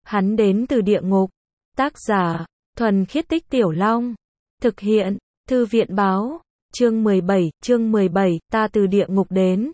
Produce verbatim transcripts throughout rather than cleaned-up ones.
Hắn đến từ địa ngục. Tác giả, Thuần Khiết Tích Tiểu Long. Thực hiện, Thư viện báo. Chương mười bảy, chương mười bảy, ta từ địa ngục đến.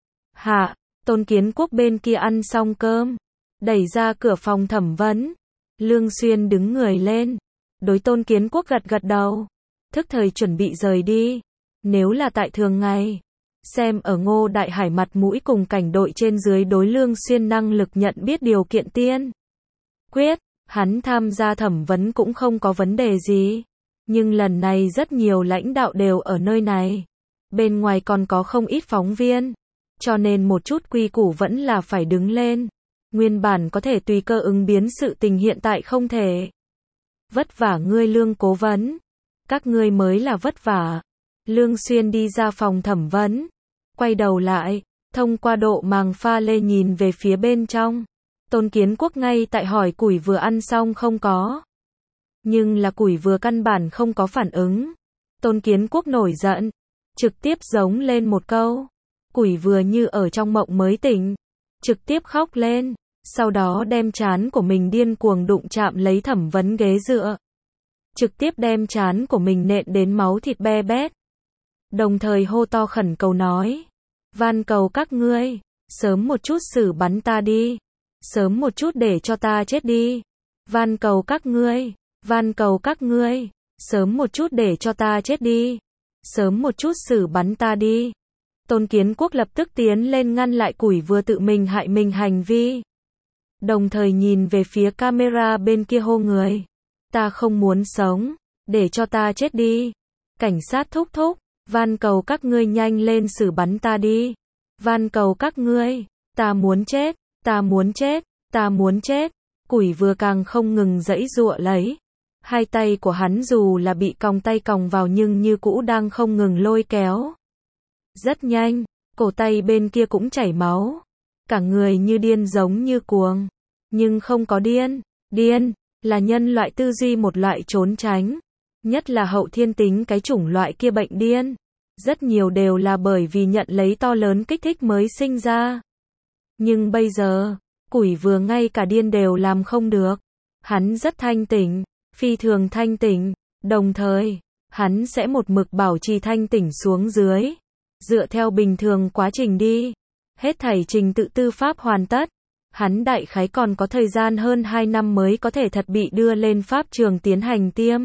Hạ, Tôn Kiến Quốc bên kia ăn xong cơm. Đẩy ra cửa phòng thẩm vấn. Lương Xuyên đứng người lên. Đối Tôn Kiến Quốc gật gật đầu. Thức thời chuẩn bị rời đi. Nếu là tại thường ngày, xem ở Ngô Đại Hải mặt mũi cùng cảnh đội trên dưới đối Lương Xuyên năng lực nhận biết điều kiện tiên quyết, hắn tham gia thẩm vấn cũng không có vấn đề gì. Nhưng lần này rất nhiều lãnh đạo đều ở nơi này. Bên ngoài còn có không ít phóng viên. Cho nên một chút quy củ vẫn là phải đứng lên. Nguyên bản có thể tùy cơ ứng biến sự tình hiện tại không thể. Vất vả ngươi Lương cố vấn. Các ngươi mới là vất vả. Lương Xuyên đi ra phòng thẩm vấn. Quay đầu lại, thông qua độ màng pha lê nhìn về phía bên trong. Tôn Kiến Quốc ngay tại hỏi củi vừa ăn xong không có. Nhưng là củi vừa căn bản không có phản ứng. Tôn Kiến Quốc nổi giận. Trực tiếp giống lên một câu. Củi vừa như ở trong mộng mới tỉnh. Trực tiếp khóc lên. Sau đó đem trán của mình điên cuồng đụng chạm lấy thẩm vấn ghế dựa. Trực tiếp đem trán của mình nện đến máu thịt be bét. Đồng thời hô to khẩn cầu nói. Van cầu các ngươi, sớm một chút xử bắn ta đi. Sớm một chút để cho ta chết đi. Van cầu các ngươi, van cầu các ngươi, sớm một chút để cho ta chết đi. Sớm một chút xử bắn ta đi. Tôn Kiến Quốc lập tức tiến lên ngăn lại củi vừa tự mình hại mình hành vi. Đồng thời nhìn về phía camera bên kia hô người. Ta không muốn sống, để cho ta chết đi. Cảnh sát thúc thúc, van cầu các ngươi nhanh lên xử bắn ta đi. Van cầu các ngươi, ta muốn chết, ta muốn chết, ta muốn chết. Củi vừa càng không ngừng giãy giụa lấy. Hai tay của hắn dù là bị còng tay còng vào nhưng như cũ đang không ngừng lôi kéo. Rất nhanh, cổ tay bên kia cũng chảy máu. Cả người như điên giống như cuồng. Nhưng không có điên. Điên, là nhân loại tư duy một loại trốn tránh. Nhất là hậu thiên tính cái chủng loại kia bệnh điên. Rất nhiều đều là bởi vì nhận lấy to lớn kích thích mới sinh ra. Nhưng bây giờ, củi vừa ngay cả điên đều làm không được. Hắn rất thanh tỉnh, phi thường thanh tỉnh. Đồng thời, hắn sẽ một mực bảo trì thanh tỉnh xuống dưới. Dựa theo bình thường quá trình đi. Hết thảy trình tự tư pháp hoàn tất. Hắn đại khái còn có thời gian hơn hai năm mới có thể thật bị đưa lên pháp trường tiến hành tiêm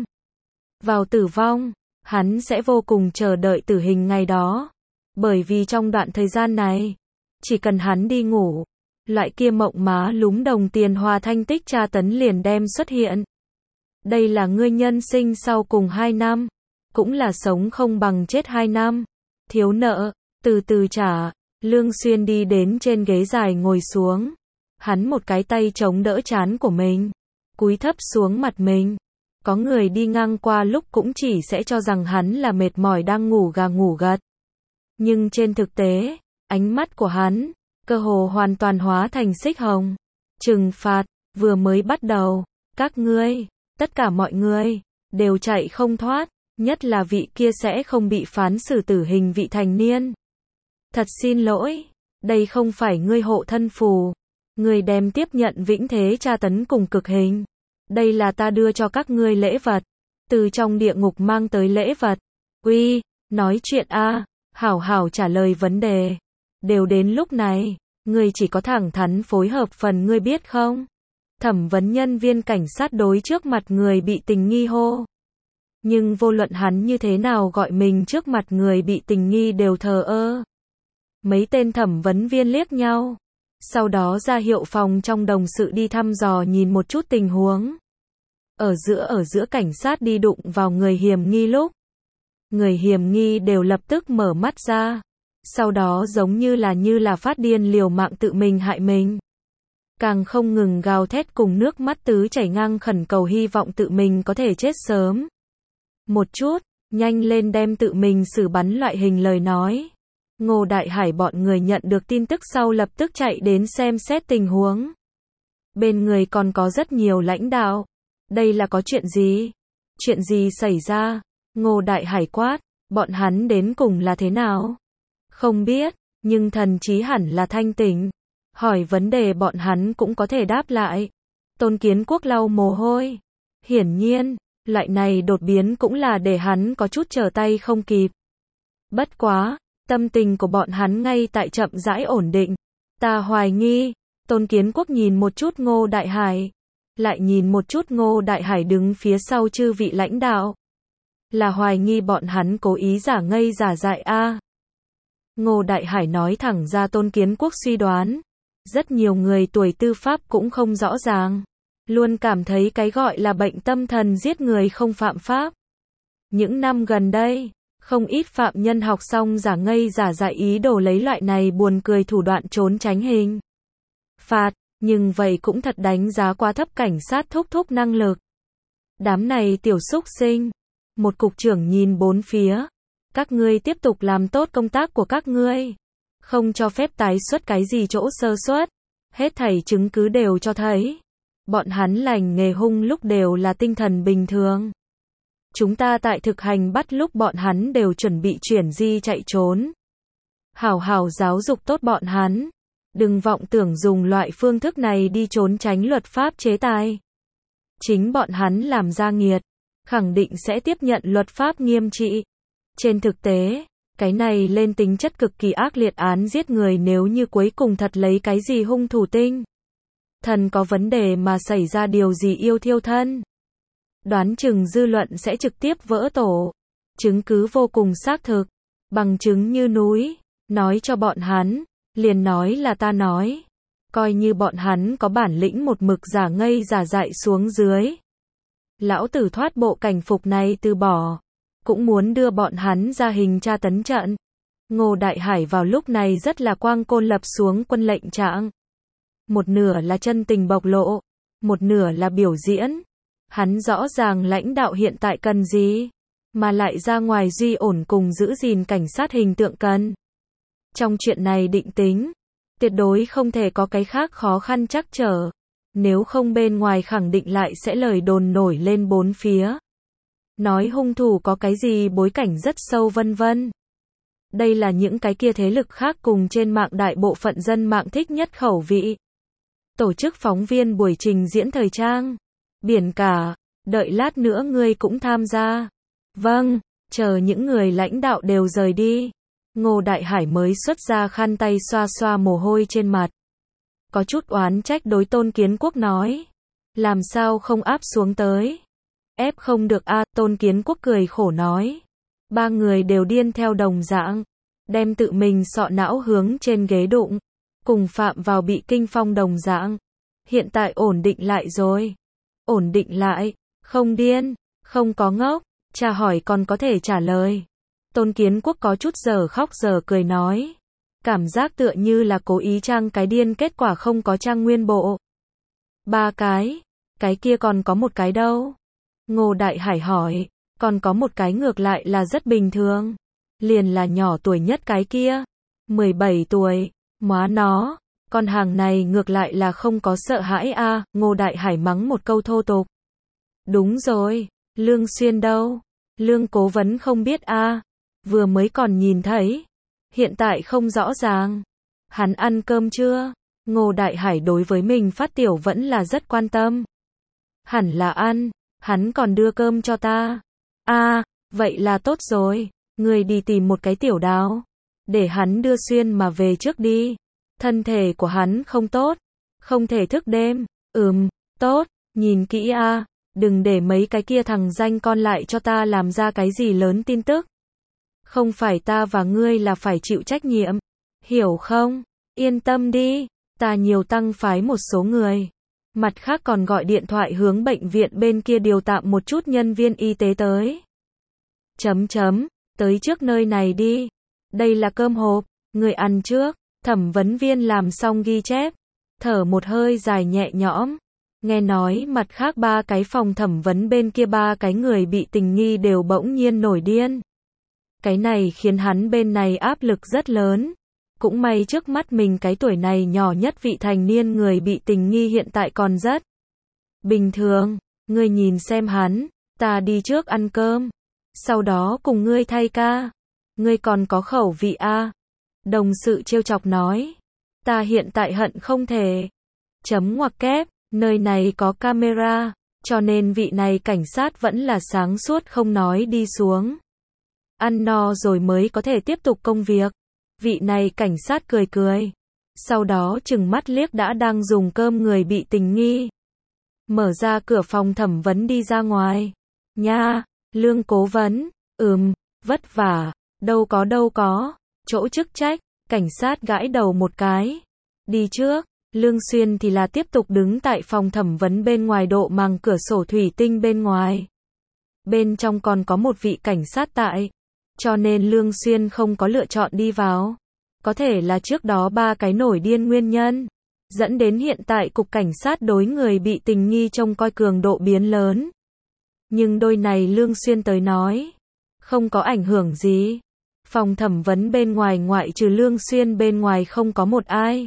vào tử vong. Hắn sẽ vô cùng chờ đợi tử hình ngày đó. Bởi vì trong đoạn thời gian này, chỉ cần hắn đi ngủ, loại kia mộng má lúm đồng tiền hòa thanh tích tra tấn liền đem xuất hiện. Đây là ngươi nhân sinh sau cùng hai năm. Cũng là sống không bằng chết hai năm. Thiếu nợ, từ từ trả. Lương Xuyên đi đến trên ghế dài ngồi xuống. Hắn một cái tay chống đỡ trán của mình. Cúi thấp xuống mặt mình. Có người đi ngang qua lúc cũng chỉ sẽ cho rằng hắn là mệt mỏi đang ngủ gà ngủ gật. Nhưng trên thực tế, ánh mắt của hắn, cơ hồ hoàn toàn hóa thành xích hồng. Trừng phạt, vừa mới bắt đầu. Các ngươi, tất cả mọi người, đều chạy không thoát. Nhất là vị kia sẽ không bị phán xử tử hình vị thành niên. Thật xin lỗi, đây không phải ngươi hộ thân phù. Ngươi đem tiếp nhận vĩnh thế tra tấn cùng cực hình. Đây là ta đưa cho các ngươi lễ vật. Từ trong địa ngục mang tới lễ vật. Uy, nói chuyện a, hảo hảo trả lời vấn đề. Đều đến lúc này, ngươi chỉ có thẳng thắn phối hợp phần ngươi biết không? Thẩm vấn nhân viên cảnh sát đối trước mặt người bị tình nghi hô. Nhưng vô luận hắn như thế nào gọi mình trước mặt người bị tình nghi đều thờ ơ. Mấy tên thẩm vấn viên liếc nhau. Sau đó ra hiệu phòng trong đồng sự đi thăm dò nhìn một chút tình huống. Ở giữa ở giữa cảnh sát đi đụng vào người hiểm nghi lúc. Người hiểm nghi đều lập tức mở mắt ra. Sau đó giống như là như là phát điên liều mạng tự mình hại mình. Càng không ngừng gào thét cùng nước mắt tứ chảy ngang khẩn cầu hy vọng tự mình có thể chết sớm. Một chút, nhanh lên đem tự mình xử bắn loại hình lời nói. Ngô Đại Hải bọn người nhận được tin tức sau lập tức chạy đến xem xét tình huống. Bên người còn có rất nhiều lãnh đạo. Đây là có chuyện gì? Chuyện gì xảy ra? Ngô Đại Hải quát, bọn hắn đến cùng là thế nào? Không biết, nhưng thần trí hẳn là thanh tỉnh. Hỏi vấn đề bọn hắn cũng có thể đáp lại. Tôn Kiến Quốc lau mồ hôi. Hiển nhiên, loại này đột biến cũng là để hắn có chút trở tay không kịp. Bất quá, tâm tình của bọn hắn ngay tại chậm rãi ổn định. Ta hoài nghi, Tôn Kiến Quốc nhìn một chút Ngô Đại Hải, lại nhìn một chút Ngô Đại Hải đứng phía sau chư vị lãnh đạo. Là hoài nghi bọn hắn cố ý giả ngây giả dại a. Ngô Đại Hải nói thẳng ra Tôn Kiến Quốc suy đoán. Rất nhiều người tuổi tư pháp cũng không rõ ràng. Luôn cảm thấy cái gọi là bệnh tâm thần giết người không phạm pháp. Những năm gần đây, không ít phạm nhân học xong giả ngây giả dại ý đồ lấy loại này buồn cười thủ đoạn trốn tránh hình phạt, nhưng vậy cũng thật đánh giá quá thấp cảnh sát thúc thúc năng lực. Đám này tiểu xúc sinh. Một cục trưởng nhìn bốn phía. Các ngươi tiếp tục làm tốt công tác của các ngươi. Không cho phép tái xuất cái gì chỗ sơ suất. Hết thảy chứng cứ đều cho thấy. Bọn hắn lành nghề hung lúc đều là tinh thần bình thường. Chúng ta tại thực hành bắt lúc bọn hắn đều chuẩn bị chuyển di chạy trốn. Hảo hảo giáo dục tốt bọn hắn. Đừng vọng tưởng dùng loại phương thức này đi trốn tránh luật pháp chế tài. Chính bọn hắn làm ra nghiệt, khẳng định sẽ tiếp nhận luật pháp nghiêm trị. Trên thực tế, cái này lên tính chất cực kỳ ác liệt án giết người nếu như cuối cùng thật lấy cái gì hung thủ tinh thần có vấn đề mà xảy ra điều gì yêu thiêu thân. Đoán chừng dư luận sẽ trực tiếp vỡ tổ. Chứng cứ vô cùng xác thực, bằng chứng như núi, nói cho bọn hắn, liền nói là ta nói. Coi như bọn hắn có bản lĩnh một mực giả ngây giả dại xuống dưới. Lão tử thoát bộ cảnh phục này từ bỏ, cũng muốn đưa bọn hắn ra hình tra tấn trận. Ngô Đại Hải vào lúc này rất là quang côn lập xuống quân lệnh trạng. Một nửa là chân tình bộc lộ, một nửa là biểu diễn. Hắn rõ ràng lãnh đạo hiện tại cần gì, mà lại ra ngoài duy ổn cùng giữ gìn cảnh sát hình tượng cần. Trong chuyện này định tính, tuyệt đối không thể có cái khác khó khăn trắc trở. Nếu không bên ngoài khẳng định lại sẽ lời đồn nổi lên bốn phía. Nói hung thủ có cái gì bối cảnh rất sâu vân vân. Đây là những cái kia thế lực khác cùng trên mạng đại bộ phận dân mạng thích nhất khẩu vị. Tổ chức phóng viên buổi trình diễn thời trang. Biển cả, đợi lát nữa ngươi cũng tham gia. Vâng, chờ những người lãnh đạo đều rời đi. Ngô Đại Hải mới xuất ra khăn tay xoa xoa mồ hôi trên mặt. Có chút oán trách đối Tôn Kiến Quốc nói. Làm sao không áp xuống tới? Ép không được a. Tôn Kiến Quốc cười khổ nói. Ba người đều điên theo đồng dạng. Đem tự mình sọ não hướng trên ghế đụng. Cùng phạm vào bị kinh phong đồng dạng. Hiện tại ổn định lại rồi. Ổn định lại. Không điên. Không có ngốc. Cha hỏi còn có thể trả lời. Tôn Kiến Quốc có chút giờ khóc giờ cười nói. Cảm giác tựa như là cố ý trang cái điên kết quả không có trang nguyên bộ. Ba cái. Cái kia còn có một cái đâu? Ngô Đại Hải hỏi. Còn có một cái ngược lại là rất bình thường. Liền là nhỏ tuổi nhất cái kia. mười bảy tuổi. Móa nó. Con hàng này ngược lại là không có sợ hãi a. À, Ngô Đại Hải mắng một câu thô tục. Đúng rồi. Lương Xuyên đâu? Lương cố vấn không biết a. À, vừa mới còn nhìn thấy. Hiện tại không rõ ràng. Hắn ăn cơm chưa? Ngô Đại Hải đối với mình phát tiểu vẫn là rất quan tâm. Hẳn là ăn. Hắn còn đưa cơm cho ta. A, à, vậy là tốt rồi. Người đi tìm một cái tiểu đào. Để hắn đưa Xuyên mà về trước đi. Thân thể của hắn không tốt. Không thể thức đêm. Ừm, tốt. Nhìn kỹ a. À, đừng để mấy cái kia thằng danh con lại cho ta làm ra cái gì lớn tin tức. Không phải ta và ngươi là phải chịu trách nhiệm. Hiểu không? Yên tâm đi. Ta nhiều tăng phái một số người. Mặt khác còn gọi điện thoại hướng bệnh viện bên kia điều tạm một chút nhân viên y tế tới. Chấm chấm. Tới trước nơi này đi. Đây là cơm hộp. Người ăn trước. Thẩm vấn viên làm xong ghi chép. Thở một hơi dài nhẹ nhõm. Nghe nói mặt khác ba cái phòng thẩm vấn bên kia ba cái người bị tình nghi đều bỗng nhiên nổi điên. Cái này khiến hắn bên này áp lực rất lớn. Cũng may trước mắt mình cái tuổi này nhỏ nhất vị thành niên người bị tình nghi hiện tại còn rất bình thường. Ngươi nhìn xem hắn. Ta đi trước ăn cơm. Sau đó cùng ngươi thay ca. Ngươi còn có khẩu vị a. À? Đồng sự trêu chọc nói. Ta hiện tại hận không thể. Chấm ngoặc kép. Nơi này có camera, cho nên vị này cảnh sát vẫn là sáng suốt không nói đi xuống. Ăn no rồi mới có thể tiếp tục công việc. Vị này cảnh sát cười cười. Sau đó chừng mắt liếc đã đang dùng cơm người bị tình nghi. Mở ra cửa phòng thẩm vấn đi ra ngoài. Nha, Lương cố vấn, ừm, vất vả, đâu có đâu có, chỗ chức trách, cảnh sát gãi đầu một cái. Đi trước, Lương Xuyên thì là tiếp tục đứng tại phòng thẩm vấn bên ngoài độ màng cửa sổ thủy tinh bên ngoài. Bên trong còn có một vị cảnh sát tại, cho nên Lương Xuyên không có lựa chọn đi vào. Có thể là trước đó ba cái nổi điên nguyên nhân, dẫn đến hiện tại cục cảnh sát đối người bị tình nghi trông coi cường độ biến lớn. Nhưng đôi này Lương Xuyên tới nói, không có ảnh hưởng gì. Phòng thẩm vấn bên ngoài ngoại trừ Lương Xuyên bên ngoài không có một ai.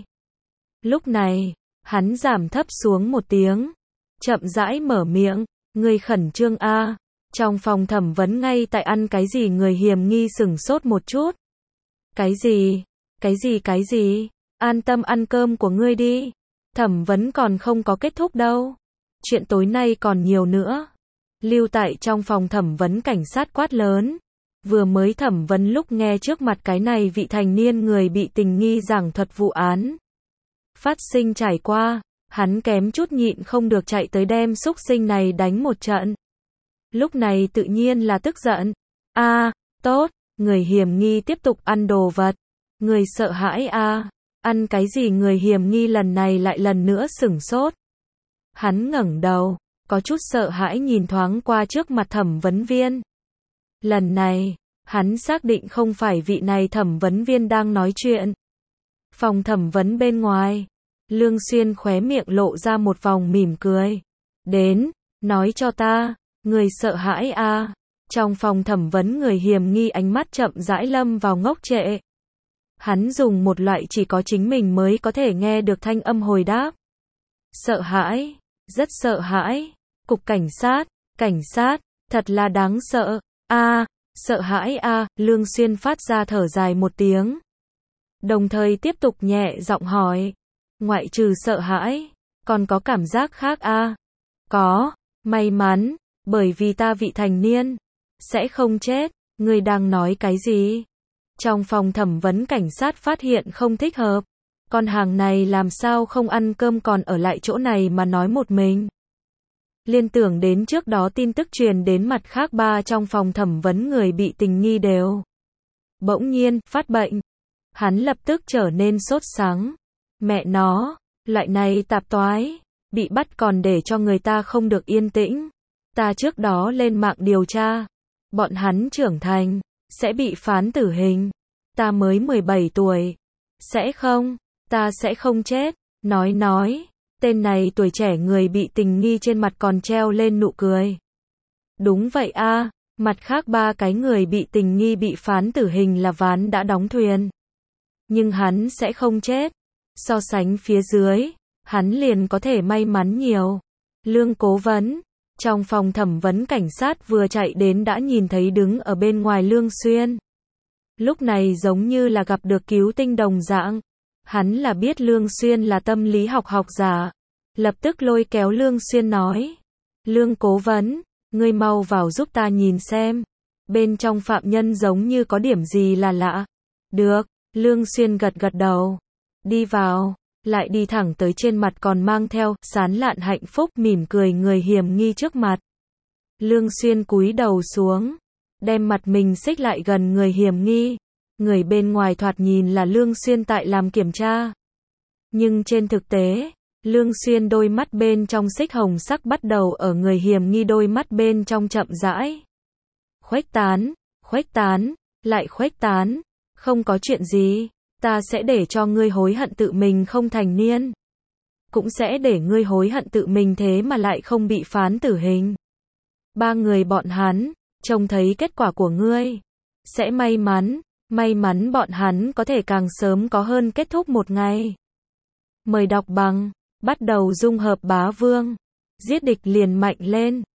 Lúc này, hắn giảm thấp xuống một tiếng, chậm rãi mở miệng, người khẩn trương a. Trong phòng thẩm vấn ngay tại ăn cái gì người hiểm nghi sửng sốt một chút. Cái gì? Cái gì cái gì? An tâm ăn cơm của ngươi đi. Thẩm vấn còn không có kết thúc đâu. Chuyện tối nay còn nhiều nữa. Lưu tại trong phòng thẩm vấn cảnh sát quát lớn. Vừa mới thẩm vấn lúc nghe trước mặt cái này vị thành niên người bị tình nghi giảng thuật vụ án phát sinh trải qua, hắn kém chút nhịn không được chạy tới đem xúc sinh này đánh một trận. Lúc này tự nhiên là tức giận. A, à, tốt, người hiểm nghi tiếp tục ăn đồ vật. Người sợ hãi a, à, ăn cái gì người hiểm nghi lần này lại lần nữa sửng sốt. Hắn ngẩng đầu, có chút sợ hãi nhìn thoáng qua trước mặt thẩm vấn viên. Lần này, hắn xác định không phải vị này thẩm vấn viên đang nói chuyện. Phòng thẩm vấn bên ngoài, Lương Xuyên khóe miệng lộ ra một vòng mỉm cười. Đến, nói cho ta, người sợ hãi a. À. Trong phòng thẩm vấn người hiểm nghi ánh mắt chậm rãi lâm vào ngốc trệ. Hắn dùng một loại chỉ có chính mình mới có thể nghe được thanh âm hồi đáp. Sợ hãi, rất sợ hãi. Cục cảnh sát, cảnh sát, thật là đáng sợ. A, à, sợ hãi a. À. Lương Xuyên phát ra thở dài một tiếng. Đồng thời tiếp tục nhẹ giọng hỏi. Ngoại trừ sợ hãi, còn có cảm giác khác a? À? Có, may mắn, bởi vì ta vị thành niên, sẽ không chết. Ngươi đang nói cái gì? Trong phòng thẩm vấn cảnh sát phát hiện không thích hợp. Con hàng này làm sao không ăn cơm còn ở lại chỗ này mà nói một mình. Liên tưởng đến trước đó tin tức truyền đến mặt khác ba trong phòng thẩm vấn người bị tình nghi đều bỗng nhiên phát bệnh. Hắn lập tức trở nên sốt sắng. Mẹ nó, loại này tạp toái, bị bắt còn để cho người ta không được yên tĩnh. Ta trước đó lên mạng điều tra, bọn hắn trưởng thành, sẽ bị phán tử hình. Ta mới mười bảy tuổi. Sẽ không, ta sẽ không chết. Nói nói, tên này tuổi trẻ người bị tình nghi trên mặt còn treo lên nụ cười. Đúng vậy a, à, mặt khác ba cái người bị tình nghi bị phán tử hình là ván đã đóng thuyền. Nhưng hắn sẽ không chết. So sánh phía dưới, hắn liền có thể may mắn nhiều. Lương cố vấn, trong phòng thẩm vấn cảnh sát vừa chạy đến đã nhìn thấy đứng ở bên ngoài Lương Xuyên. Lúc này giống như là gặp được cứu tinh đồng dạng. Hắn là biết Lương Xuyên là tâm lý học học giả. Lập tức lôi kéo Lương Xuyên nói. Lương cố vấn, ngươi mau vào giúp ta nhìn xem. Bên trong phạm nhân giống như có điểm gì là lạ. Được, Lương Xuyên gật gật đầu. Đi vào, lại đi thẳng tới trên mặt còn mang theo sán lạn hạnh phúc mỉm cười người hiểm nghi trước mặt. Lương Xuyên cúi đầu xuống, đem mặt mình xích lại gần người hiểm nghi. Người bên ngoài thoạt nhìn là Lương Xuyên tại làm kiểm tra. Nhưng trên thực tế, Lương Xuyên đôi mắt bên trong xích hồng sắc bắt đầu ở người hiểm nghi đôi mắt bên trong chậm rãi khuếch tán, khuếch tán, lại khuếch tán. Không có chuyện gì, ta sẽ để cho ngươi hối hận tự mình không thành niên. Cũng sẽ để ngươi hối hận tự mình thế mà lại không bị phán tử hình. Ba người bọn hắn, trông thấy kết quả của ngươi, sẽ may mắn, may mắn bọn hắn có thể càng sớm có hơn kết thúc một ngày. Mời đọc bằng, bắt đầu dung hợp bá vương, giết địch liền mạnh lên.